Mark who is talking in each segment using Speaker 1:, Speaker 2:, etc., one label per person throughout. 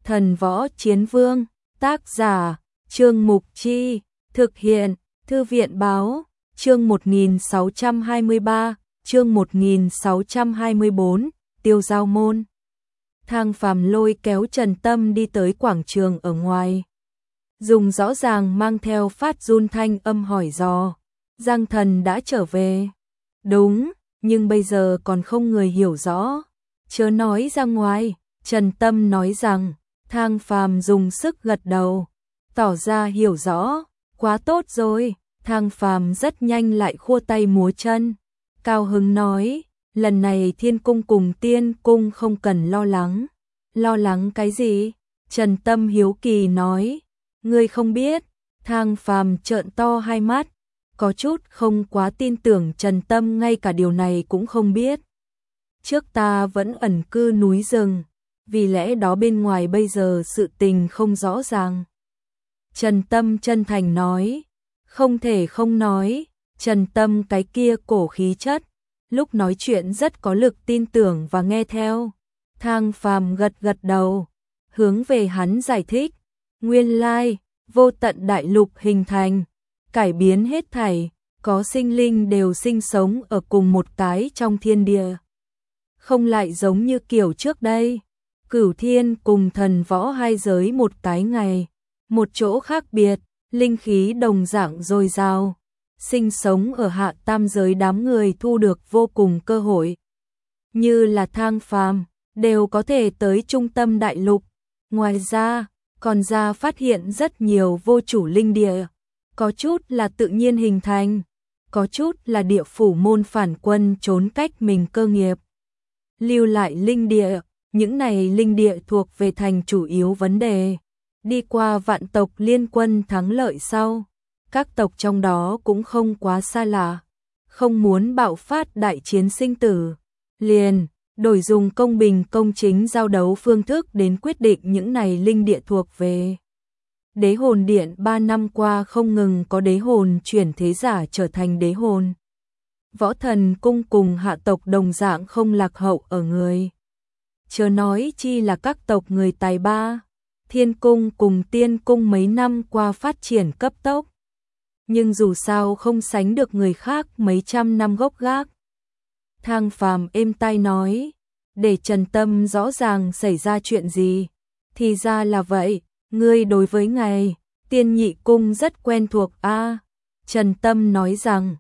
Speaker 1: Thần Võ Chiến Vương, tác giả, Trương Mục Chi, thực hiện, Thư viện Báo, chương 1623, chương 1624, Tiêu Giao Môn. Thang Phàm lôi kéo Trần Tâm đi tới quảng trường ở ngoài. Dùng rõ ràng mang theo phát run thanh âm hỏi dò, Giang Thần đã trở về. Đúng, nhưng bây giờ còn không người hiểu rõ. Chớ nói ra ngoài, Trần Tâm nói rằng. Thang Phàm dùng sức gật đầu, tỏ ra hiểu rõ, quá tốt rồi. Thang Phàm rất nhanh lại khua tay múa chân, cao hứng nói, lần này Thiên Cung cùng Tiên Cung không cần lo lắng. Lo lắng cái gì? Trần Tâm hiếu kỳ nói, ngươi không biết. Thang Phàm trợn to hai mắt, có chút không quá tin tưởng Trần Tâm ngay cả điều này cũng không biết. Trước ta vẫn ẩn cư núi rừng, vì lẽ đó bên ngoài bây giờ sự tình không rõ ràng. Trần Tâm chân thành nói, không thể không nói, Trần Tâm cái kia cổ khí chất, lúc nói chuyện rất có lực tin tưởng và nghe theo. Thang Phàm gật gật đầu, hướng về hắn giải thích, nguyên lai, vô tận đại lục hình thành, cải biến hết thảy, có sinh linh đều sinh sống ở cùng một cái trong thiên địa. Không lại giống như kiểu trước đây. Cửu Thiên cùng Thần Võ hai giới một cái ngày, một chỗ khác biệt, linh khí đồng dạng dồi dào, sinh sống ở hạ tam giới đám người thu được vô cùng cơ hội. Như là Thang Phàm, đều có thể tới trung tâm đại lục. Ngoài ra, còn ra phát hiện rất nhiều vô chủ linh địa, có chút là tự nhiên hình thành, có chút là địa phủ môn phản quân trốn cách mình cơ nghiệp. Lưu lại linh địa. Những này linh địa thuộc về thành chủ yếu vấn đề. Đi qua vạn tộc liên quân thắng lợi sau, các tộc trong đó cũng không quá xa lạ, không muốn bạo phát đại chiến sinh tử, liền đổi dùng công bình công chính giao đấu phương thức đến quyết định những này linh địa thuộc về. Đế hồn điện 3 năm qua không ngừng có đế hồn chuyển thế giả trở thành đế hồn. Võ Thần Cung cùng hạ tộc đồng dạng không lạc hậu ở người. Chớ nói chi là các tộc người tài ba, Thiên Cung cùng Tiên Cung mấy năm qua phát triển cấp tốc. Nhưng dù sao không sánh được người khác mấy trăm năm gốc gác. Thang Phàm êm tai nói, để Trần Tâm rõ ràng xảy ra chuyện gì. Thì ra là vậy, ngươi đối với ngài, Tiên Nhị Cung rất quen thuộc a. Trần Tâm nói rằng,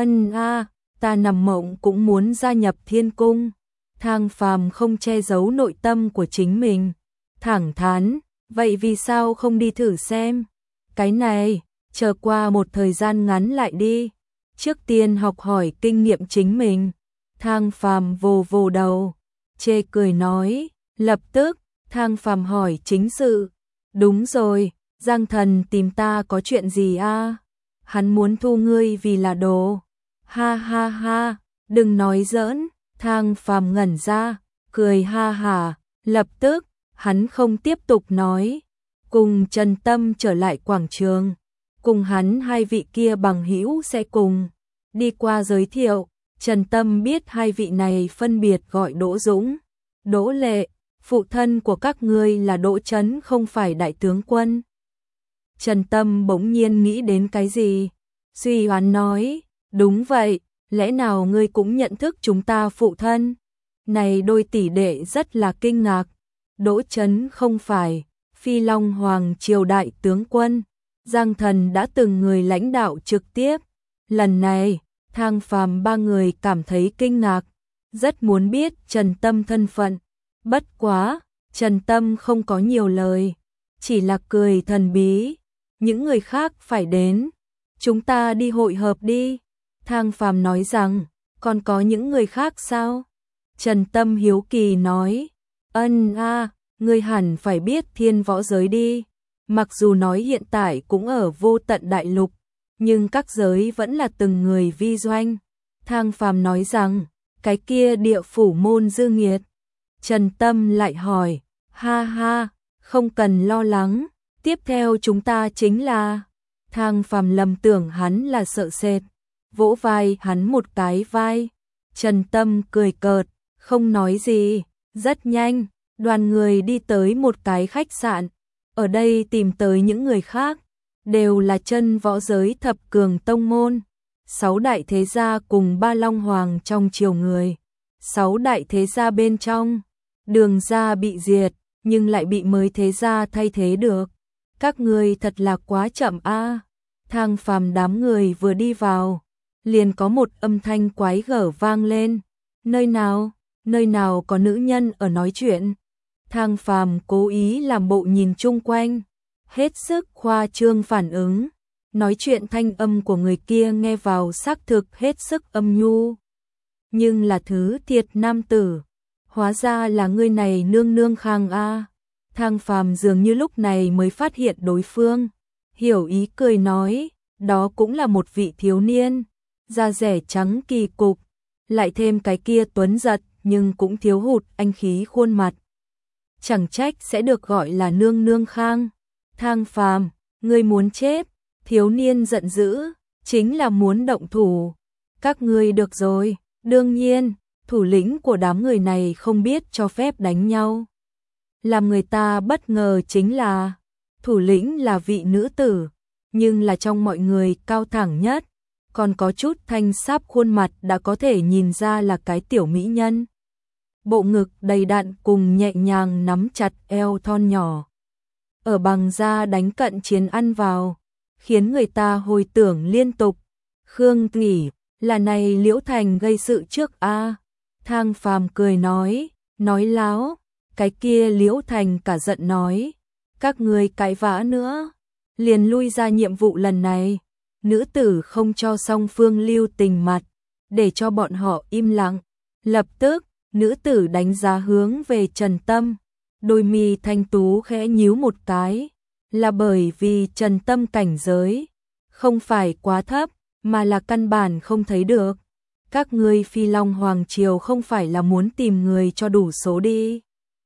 Speaker 1: ta nằm mộng cũng muốn gia nhập Thiên Cung. Thang Phàm không che giấu nội tâm của chính mình, thẳng thắn, vậy vì sao không đi thử xem? Cái này, chờ qua một thời gian ngắn lại đi, trước tiên học hỏi kinh nghiệm chính mình. Thang Phàm vồ vồ đầu, chê cười nói, lập tức, Thang Phàm hỏi chính sự, đúng rồi, Giang Thần tìm ta có chuyện gì a? Hắn muốn thu ngươi vì là đồ. Ha ha ha, đừng nói giỡn. Thang Phàm ngẩn ra, cười ha hả, lập tức, hắn không tiếp tục nói, cùng Trần Tâm trở lại quảng trường, cùng hắn hai vị kia bằng hữu sẽ cùng đi qua giới thiệu. Trần Tâm biết hai vị này phân biệt gọi Đỗ Dũng, Đỗ Lệ, phụ thân của các ngươi là Đỗ Trấn không phải đại tướng quân. Trần Tâm bỗng nhiên nghĩ đến cái gì, suy đoán nói, đúng vậy. Lẽ nào ngươi cũng nhận thức chúng ta phụ thân? Này đôi tỷ đệ rất là kinh ngạc. Đỗ Trấn không phải Phi Long Hoàng triều đại tướng quân, Giang Thần đã từng người lãnh đạo trực tiếp. Lần này, Thang Phàm ba người cảm thấy kinh ngạc, rất muốn biết Trần Tâm thân phận. Bất quá, Trần Tâm không có nhiều lời, chỉ là cười thần bí. Những người khác phải đến, chúng ta đi hội hợp đi. Thang Phàm nói rằng, còn có những người khác sao? Trần Tâm hiếu kỳ nói, ngươi hẳn phải biết thiên võ giới đi. Mặc dù nói hiện tại cũng ở vô tận đại lục, nhưng các giới vẫn là từng người vi doanh. Thang Phàm nói rằng, cái kia địa phủ môn dư nghiệt. Trần Tâm lại hỏi, ha ha, không cần lo lắng, tiếp theo chúng ta chính là... Thang Phàm lầm tưởng hắn là sợ sệt, vỗ vai hắn một cái vai. Trần Tâm cười cợt, không nói gì, rất nhanh, Đoàn người đi tới một cái khách sạn, ở đây tìm tới những người khác, đều là chân võ giới thập cường tông môn, 6 đại thế gia cùng 3 long hoàng trong triều người. 6 đại thế gia bên trong, Đường gia bị diệt, nhưng lại bị mới thế gia thay thế được. Các người thật là quá chậm a. Thang Phàm đám người vừa đi vào, liền có một âm thanh quái gở vang lên. Nơi nào có nữ nhân ở nói chuyện? Thang Phàm cố ý làm bộ nhìn chung quanh, hết sức khoa trương phản ứng. Nói chuyện thanh âm của người kia nghe vào xác thực hết sức âm nhu. Nhưng là thứ thiệt nam tử. Hóa ra là người này Nương Nương Khang a. Thang Phàm dường như lúc này mới phát hiện đối phương. Hiểu ý cười nói, đó cũng là một vị thiếu niên. Da rẻ trắng kỳ cục, lại thêm cái kia tuấn giật nhưng cũng thiếu hụt anh khí khuôn mặt. Chẳng trách sẽ được gọi là Nương Nương Khang. Thang Phàm, ngươi muốn chết. Thiếu niên giận dữ, chính là muốn động thủ. Các ngươi được rồi, đương nhiên, thủ lĩnh của đám người này không biết cho phép đánh nhau. Làm người ta bất ngờ chính là, thủ lĩnh là vị nữ tử, nhưng là trong mọi người cao thẳng nhất, còn có chút thanh sáp khuôn mặt đã có thể nhìn ra là cái tiểu mỹ nhân. Bộ ngực đầy đặn cùng nhẹ nhàng nắm chặt eo thon nhỏ. Ở bằng da đánh cận chiến ăn vào, khiến người ta hồi tưởng liên tục. Khương Nghỉ, là này Liễu Thành gây sự trước a. Thang Phàm cười nói láo. Cái kia Liễu Thành cả giận nói, các ngươi cãi vã nữa, liền lui ra nhiệm vụ lần này. Nữ tử không cho song phương lưu tình mặt, để cho bọn họ im lặng. Lập tức, nữ tử đánh giá hướng về Trần Tâm, đôi mi thanh tú khẽ nhíu một cái, là bởi vì Trần Tâm cảnh giới không phải quá thấp, mà là căn bản không thấy được. Các ngươi Phi Long Hoàng Triều không phải là muốn tìm người cho đủ số đi.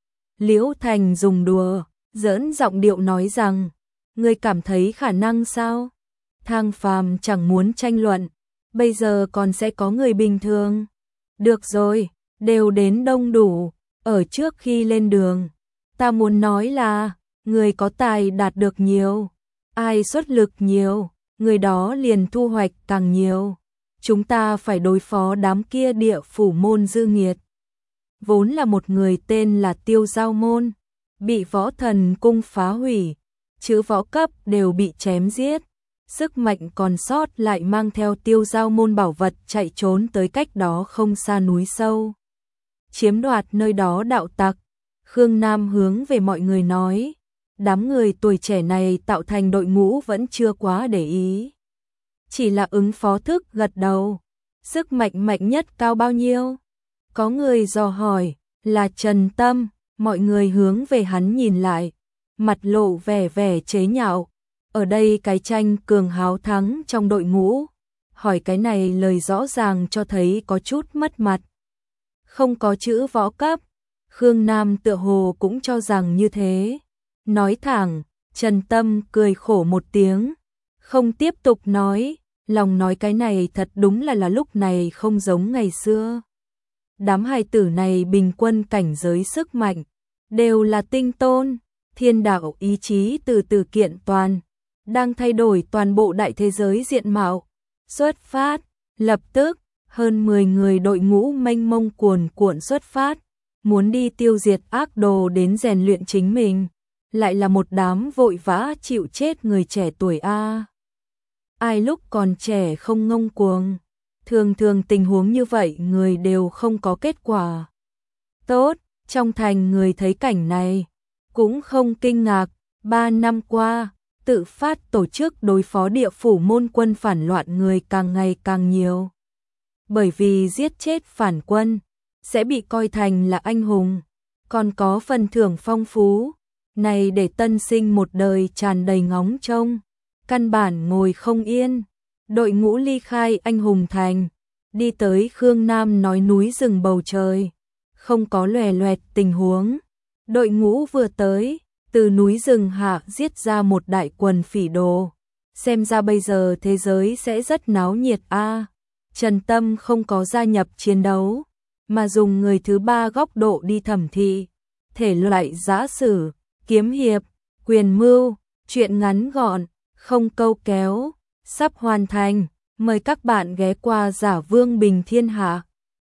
Speaker 1: Liễu Thành dùng đùa, giỡn giọng điệu nói rằng, ngươi cảm thấy khả năng sao? Thang Phàm chẳng muốn tranh luận, bây giờ còn sẽ có người bình thường. Được rồi, đều đến đông đủ, ở trước khi lên đường. Ta muốn nói là, người có tài đạt được nhiều, ai xuất lực nhiều, người đó liền thu hoạch càng nhiều. Chúng ta phải đối phó đám kia địa phủ môn dư nghiệt. Vốn là một người tên là Tiêu Giao Môn, bị võ thần cung phá hủy, chữ võ cấp đều bị chém giết. Sức mạnh còn sót lại mang theo Tiêu Giao Môn bảo vật chạy trốn tới cách đó không xa núi sâu, chiếm đoạt nơi đó đạo tặc. Khương Nam hướng về mọi người nói, đám người tuổi trẻ này tạo thành đội ngũ vẫn chưa quá để ý. Chỉ là ứng phó thức gật đầu. Sức mạnh mạnh nhất cao bao nhiêu? Có người dò hỏi, là Trần Tâm. Mọi người hướng về hắn nhìn lại, mặt lộ vẻ chế nhạo. Ở đây cái tranh cường háo thắng trong đội ngũ. Hỏi cái này lời rõ ràng cho thấy có chút mất mặt. Không có chữ võ cấp. Khương Nam tựa hồ cũng cho rằng như thế. Nói thẳng, Trần Tâm cười khổ một tiếng, không tiếp tục nói, lòng nói cái này thật đúng là lúc này không giống ngày xưa. Đám hài tử này bình quân cảnh giới sức mạnh, đều là tinh tôn, thiên đạo ý chí từ từ kiện toàn, đang thay đổi toàn bộ đại thế giới diện mạo. Xuất phát, lập tức, hơn 10 người đội ngũ mênh mông cuồn cuộn xuất phát, muốn đi tiêu diệt ác đồ đến rèn luyện chính mình. Lại là một đám vội vã chịu chết người trẻ tuổi a. Ai lúc còn trẻ không ngông cuồng, thường tình huống như vậy người đều không có kết quả tốt. Trong thành người thấy cảnh này cũng không kinh ngạc. 3 năm qua, tự phát tổ chức đối phó địa phủ môn quân phản loạn người càng ngày càng nhiều. Bởi vì giết chết phản quân sẽ bị coi thành là anh hùng, còn có phần thưởng phong phú. Này để tân sinh một đời tràn đầy ngóng trông, căn bản ngồi không yên. Đội ngũ ly khai anh hùng thành, đi tới Khương Nam nói núi rừng bầu trời, không có lòe loẹt tình huống. Đội ngũ vừa tới, từ núi rừng hạ giết ra một đại quần phỉ đồ. Xem ra bây giờ thế giới sẽ rất náo nhiệt a. Trần Tâm không có gia nhập chiến đấu, mà dùng người thứ ba góc độ đi thẩm thị. thể loại giã sử, kiếm hiệp, quyền mưu, truyện ngắn gọn, không câu kéo, sắp hoàn thành. Mời các bạn ghé qua Giả Vương Bình Thiên Hạ.